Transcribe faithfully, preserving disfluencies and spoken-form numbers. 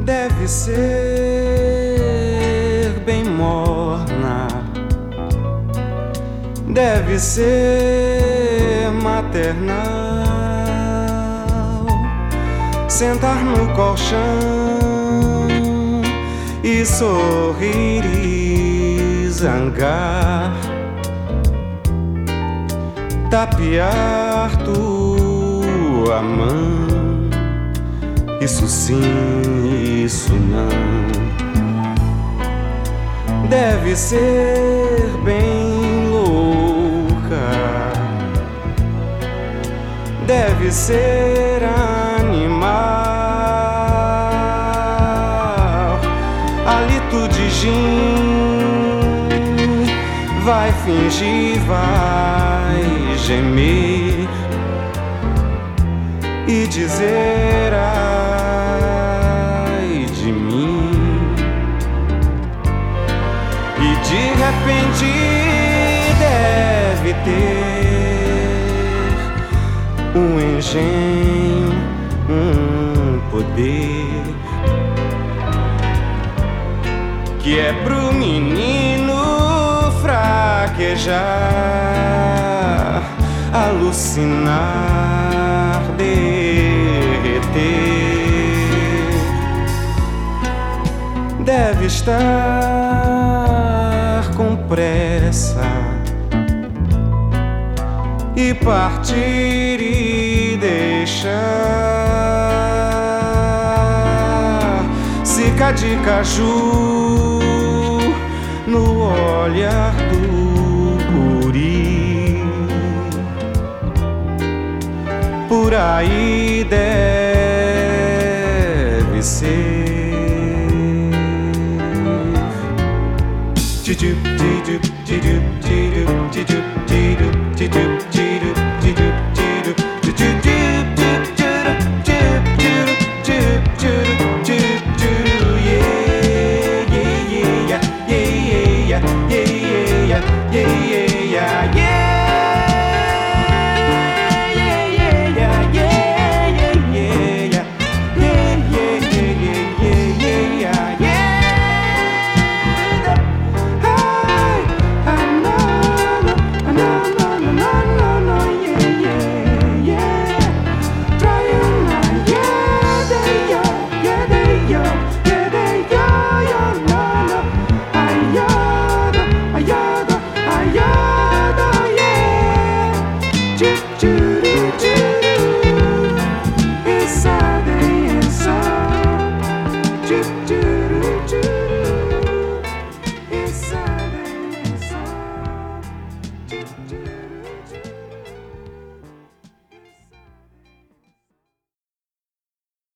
deve ser bem morna, deve ser maternal, sentar no colchão e sorrir e zangar, tapear tua mão. Isso sim, isso não. Deve ser bem louca, deve ser animal. Hálito de gin, vai fingir, vai gemer e dizer ai de mim. E de repente deve ter um engenho, um poder que é pro menino fraquejar, alucinar, derreter. Deve estar com pressa e partir e deixar cica de caju no olhar do guri. Por aí deve ser. Tidu, tidu, tidu, tidu, tidu, tidu, tidu, tidu.